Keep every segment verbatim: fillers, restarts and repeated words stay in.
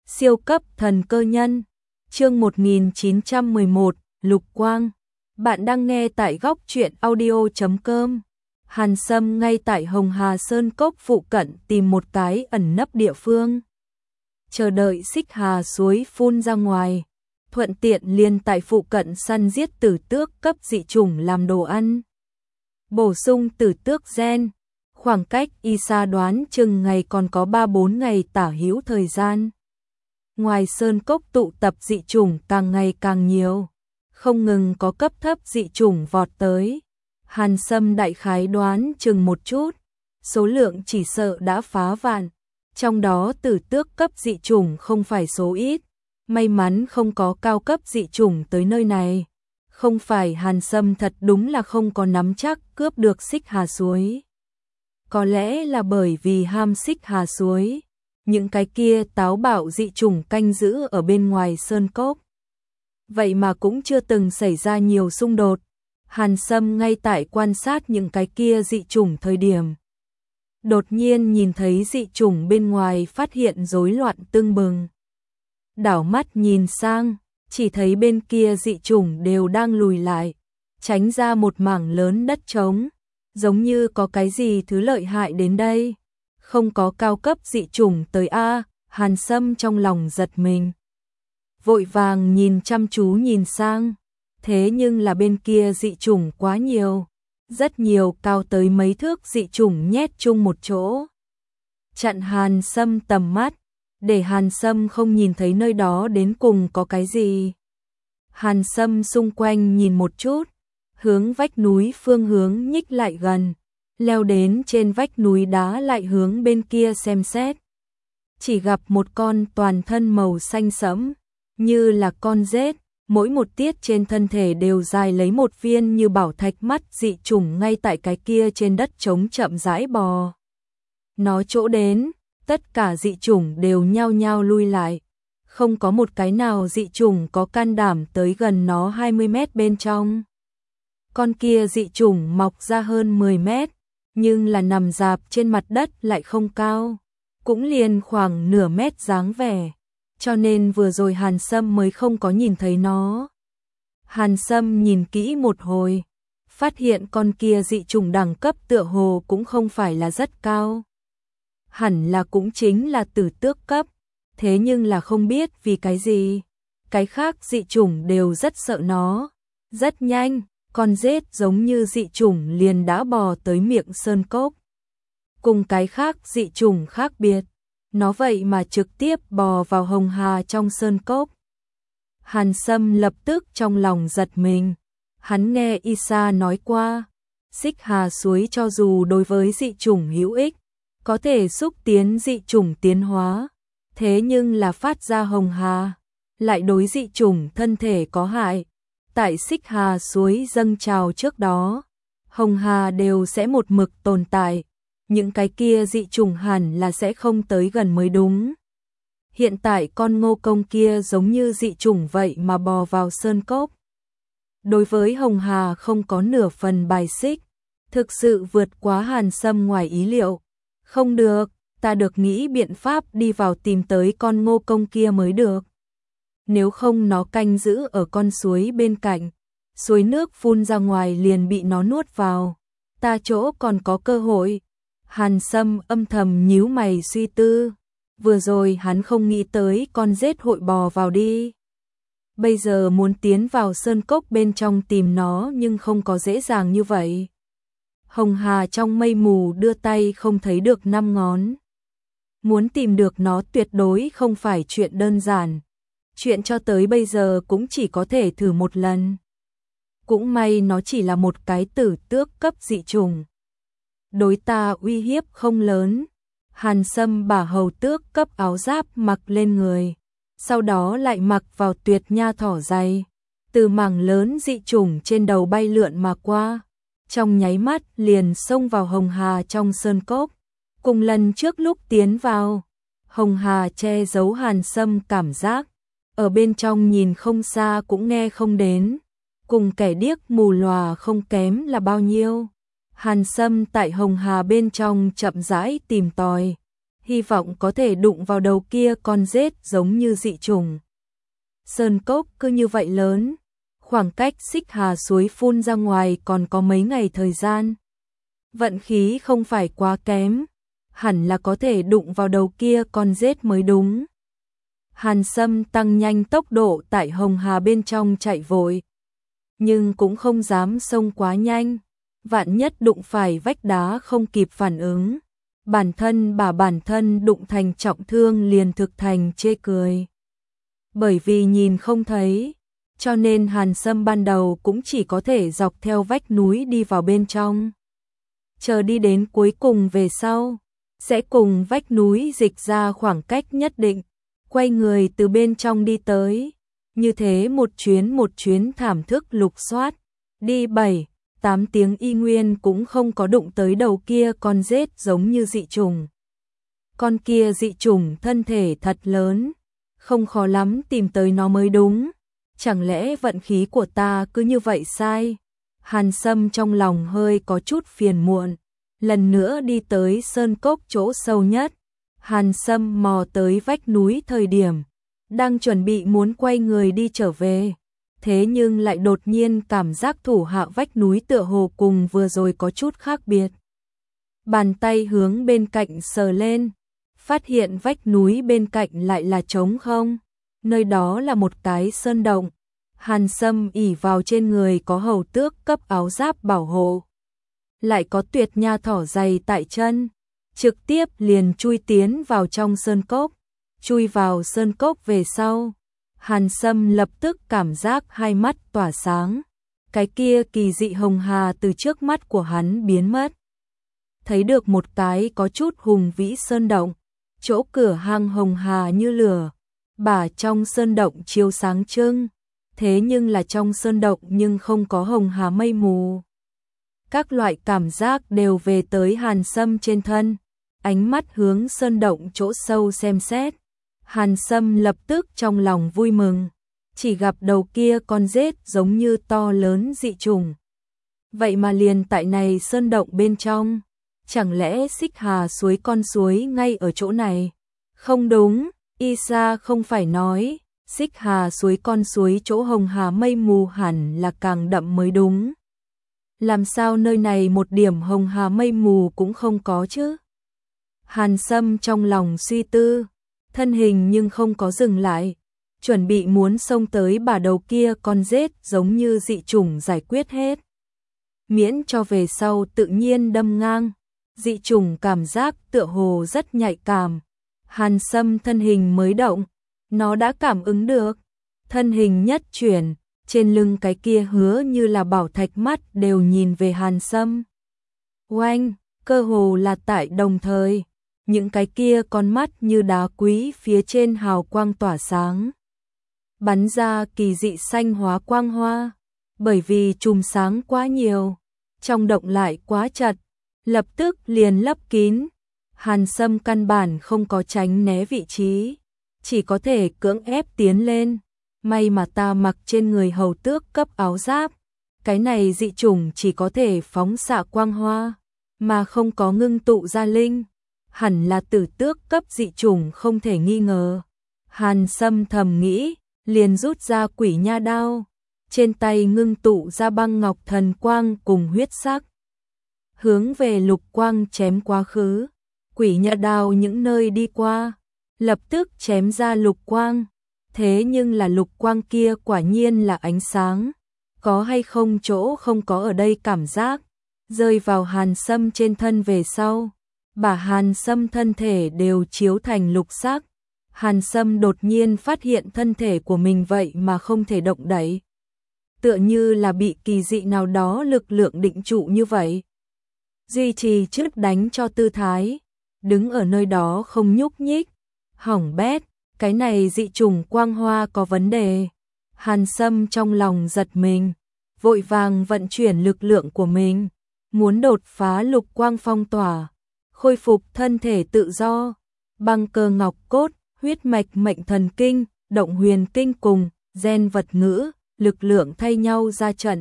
Siêu cấp thần cơ nhân. Chương một nghìn chín trăm mười một, Lục Quang. Bạn đang nghe tại góc truyện audio chấm com. Hàn Sâm ngay tại Hồng Hà Sơn Cốc phụ cận tìm một cái ẩn nấp địa phương, chờ đợi Xích Hà suối phun ra ngoài, thuận tiện liền tại phụ cận săn giết tử tước cấp dị chủng làm đồ ăn, bổ sung tử tước gen. Khoảng cách y xa đoán chừng ngày còn có ba bốn ngày tả hữu thời gian. Ngoài sơn cốc tụ tập dị chủng càng ngày càng nhiều, không ngừng có cấp thấp dị chủng vọt tới. Hàn Sâm đại khái đoán chừng một chút, số lượng chỉ sợ đã phá vạn, trong đó tử tước cấp dị chủng không phải số ít. May mắn không có cao cấp dị chủng tới nơi này, không phải Hàn Sâm thật đúng là không có nắm chắc cướp được Xích Hà suối. Có lẽ là bởi vì ham Xích Hà suối, những cái kia táo bạo dị chủng canh giữ ở bên ngoài sơn cốc. Vậy mà cũng chưa từng xảy ra nhiều xung đột. Hàn Sâm ngay tại quan sát những cái kia dị chủng thời điểm, đột nhiên nhìn thấy dị chủng bên ngoài phát hiện rối loạn tưng bừng. Đảo mắt nhìn sang, chỉ thấy bên kia dị chủng đều đang lùi lại, tránh ra một mảng lớn đất trống, giống như có cái gì thứ lợi hại đến đây. Không có cao cấp dị chủng tới a. Hàn Sâm trong lòng giật mình, vội vàng nhìn chăm chú nhìn sang, thế nhưng là bên kia dị chủng quá nhiều, rất nhiều cao tới mấy thước dị chủng nhét chung một chỗ, chặn Hàn Sâm tầm mắt, để Hàn Sâm không nhìn thấy nơi đó đến cùng có cái gì. Hàn Sâm xung quanh nhìn một chút, hướng vách núi phương hướng nhích lại gần, leo đến trên vách núi đá lại hướng bên kia xem xét. Chỉ gặp một con toàn thân màu xanh sẫm, như là con rết, mỗi một tiết trên thân thể đều dài lấy một viên như bảo thạch mắt dị chủng ngay tại cái kia trên đất trống chậm rãi bò. Nó chỗ đến, tất cả dị chủng đều nhao nhao lui lại, không có một cái nào dị chủng có can đảm tới gần nó hai mươi mét bên trong. Con kia dị chủng mọc ra hơn mười mét, nhưng là nằm rạp trên mặt đất lại không cao, cũng liền khoảng nửa mét dáng vẻ, cho nên vừa rồi Hàn Sâm mới không có nhìn thấy nó. Hàn Sâm nhìn kỹ một hồi, phát hiện con kia dị chủng đẳng cấp tựa hồ cũng không phải là rất cao. Hẳn là cũng chính là tử tước cấp, thế nhưng là không biết vì cái gì, cái khác dị chủng đều rất sợ nó. Rất nhanh, con rết giống như dị chủng liền đã bò tới miệng sơn cốc. Cùng cái khác dị chủng khác biệt, nó vậy mà trực tiếp bò vào Hồng Hà trong sơn cốc. Hàn Sâm lập tức trong lòng giật mình, hắn nghe Isa nói qua, Xích Hà suối cho dù đối với dị chủng hữu ích, có thể xúc tiến dị chủng tiến hóa, thế nhưng là phát ra Hồng Hà, lại đối dị chủng thân thể có hại. Tại Xích Hà suối dâng trào trước đó, Hồng Hà đều sẽ một mực tồn tại, những cái kia dị chủng hẳn là sẽ không tới gần mới đúng. Hiện tại con ngô công kia giống như dị chủng vậy mà bò vào sơn cốc. Đối với Hồng Hà không có nửa phần bài xích, thực sự vượt quá Hàn Sâm ngoài ý liệu. Không được, ta được nghĩ biện pháp đi vào tìm tới con ngô công kia mới được. Nếu không nó canh giữ ở con suối bên cạnh, suối nước phun ra ngoài liền bị nó nuốt vào, ta chỗ còn có cơ hội. Hàn Sâm âm thầm nhíu mày suy tư, vừa rồi hắn không nghĩ tới con rết hội bò vào đi. Bây giờ muốn tiến vào sơn cốc bên trong tìm nó nhưng không có dễ dàng như vậy. Hồng Hà trong mây mù đưa tay không thấy được năm ngón. Muốn tìm được nó tuyệt đối không phải chuyện đơn giản. Chuyện cho tới bây giờ cũng chỉ có thể thử một lần. Cũng may nó chỉ là một cái tử tước cấp dị chủng, đối ta uy hiếp không lớn. Hàn Sâm bả hầu tước cấp áo giáp mặc lên người, sau đó lại mặc vào tuyệt nha thỏ dày, từ mảng lớn dị chủng trên đầu bay lượn mà qua, trong nháy mắt liền xông vào Hồng Hà trong sơn cốc. Cùng lần trước lúc tiến vào, Hồng Hà che giấu Hàn Sâm cảm giác, ở bên trong nhìn không xa cũng nghe không đến, cùng kẻ điếc mù lòa không kém là bao nhiêu. Hàn Sâm tại Hồng Hà bên trong chậm rãi tìm tòi, hy vọng có thể đụng vào đầu kia con rết giống như dị trùng. Sơn cốc cứ như vậy lớn, khoảng cách Xích Hà suối phun ra ngoài còn có mấy ngày thời gian. Vận khí không phải quá kém, hẳn là có thể đụng vào đầu kia con rết mới đúng. Hàn Sâm tăng nhanh tốc độ tại Hồng Hà bên trong chạy vội, nhưng cũng không dám xông quá nhanh, vạn nhất đụng phải vách đá không kịp phản ứng, bản thân bà bản thân đụng thành trọng thương liền thực thành chê cười. Bởi vì nhìn không thấy, cho nên Hàn Sâm ban đầu cũng chỉ có thể dọc theo vách núi đi vào bên trong. Chờ đi đến cuối cùng về sau, sẽ cùng vách núi dịch ra khoảng cách nhất định, quay người từ bên trong đi tới. Như thế một chuyến một chuyến thảm thức lục soát, đi bảy, tám tiếng y nguyên cũng không có đụng tới đầu kia con rết giống như dị trùng. Con kia dị trùng thân thể thật lớn, không khó lắm tìm tới nó mới đúng. Chẳng lẽ vận khí của ta cứ như vậy sai? Hàn Sâm trong lòng hơi có chút phiền muộn, lần nữa đi tới sơn cốc chỗ sâu nhất. Hàn Sâm mò tới vách núi thời điểm, đang chuẩn bị muốn quay người đi trở về, thế nhưng lại đột nhiên cảm giác thủ hạ vách núi tựa hồ cùng vừa rồi có chút khác biệt. Bàn tay hướng bên cạnh sờ lên, phát hiện vách núi bên cạnh lại là trống không, nơi đó là một cái sơn động. Hàn Sâm ỷ vào trên người có hầu tước cấp áo giáp bảo hộ, lại có tuyệt nha thỏ dày tại chân, trực tiếp liền chui tiến vào trong sơn cốc. Chui vào sơn cốc về sau, Hàn Sâm lập tức cảm giác hai mắt tỏa sáng, cái kia kỳ dị hồng hà từ trước mắt của hắn biến mất. Thấy được một cái có chút hùng vĩ sơn động, chỗ cửa hang hồng hà như lửa, bả trong sơn động chiếu sáng trưng, thế nhưng là trong sơn động nhưng không có hồng hà mây mù. Các loại cảm giác đều về tới Hàn Sâm trên thân, ánh mắt hướng sơn động chỗ sâu xem xét. Hàn Sâm lập tức trong lòng vui mừng, chỉ gặp đầu kia con rết giống như to lớn dị trùng. Vậy mà liền tại này sơn động bên trong, chẳng lẽ Xích Hà suối con suối ngay ở chỗ này? Không đúng, Isa không phải nói, Xích Hà suối con suối chỗ hồng hà mây mù hẳn là càng đậm mới đúng. Làm sao nơi này một điểm hồng hà mây mù cũng không có chứ? Hàn Sâm trong lòng suy tư, thân hình nhưng không có dừng lại, chuẩn bị muốn xông tới bả đầu kia con rết giống như dị trùng giải quyết hết. Miễn cho về sau tự nhiên đâm ngang, dị trùng cảm giác tựa hồ rất nhạy cảm. Hàn Sâm thân hình mới động, nó đã cảm ứng được, thân hình nhất chuyển, trên lưng cái kia hứa như là bảo thạch mắt đều nhìn về Hàn Sâm. Oanh, cơ hồ là tại đồng thời, những cái kia con mắt như đá quý phía trên hào quang tỏa sáng, bắn ra kỳ dị xanh hóa quang hoa, bởi vì chùm sáng quá nhiều, trong động lại quá chặt, lập tức liền lấp kín. Hàn Sâm căn bản không có tránh né vị trí, chỉ có thể cưỡng ép tiến lên. May mà ta mặc trên người hầu tước cấp áo giáp, cái này dị trùng chỉ có thể phóng xạ quang hoa, mà không có ngưng tụ ra linh, hẳn là tử tước cấp dị trùng không thể nghi ngờ. Hàn Sâm thầm nghĩ, liền rút ra quỷ nha đao, trên tay ngưng tụ ra băng ngọc thần quang cùng huyết sắc, hướng về Lục Quang chém quá khứ. Quỷ nha đao những nơi đi qua, lập tức chém ra Lục Quang. Thế nhưng là Lục Quang kia quả nhiên là ánh sáng, có hay không chỗ không có ở đây cảm giác, rơi vào Hàn Sâm trên thân về sau, bả Hàn Sâm thân thể đều chiếu thành lục sắc. Hàn Sâm đột nhiên phát hiện thân thể của mình vậy mà không thể động đậy, tựa như là bị kỳ dị nào đó lực lượng định trụ như vậy. Duy trì trước đánh cho tư thái, đứng ở nơi đó không nhúc nhích, hỏng bét. Cái này dị trùng quang hoa có vấn đề. Hàn Sâm trong lòng giật mình, vội vàng vận chuyển lực lượng của mình, muốn đột phá Lục Quang phong tỏa, khôi phục thân thể tự do. Băng cơ ngọc cốt, huyết mạch mệnh thần kinh, động huyền kinh cùng gen vật ngữ, lực lượng thay nhau ra trận.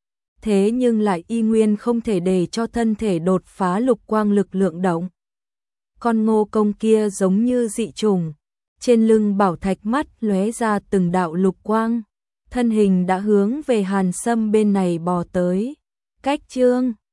Thế nhưng lại y nguyên không thể để cho thân thể đột phá Lục Quang lực lượng động. con ngô công kia giống như dị chủng. Trên lưng bảo thạch mắt lóe ra từng đạo lục quang, thân hình đã hướng về Hàn Sâm bên này bò tới. Cách chương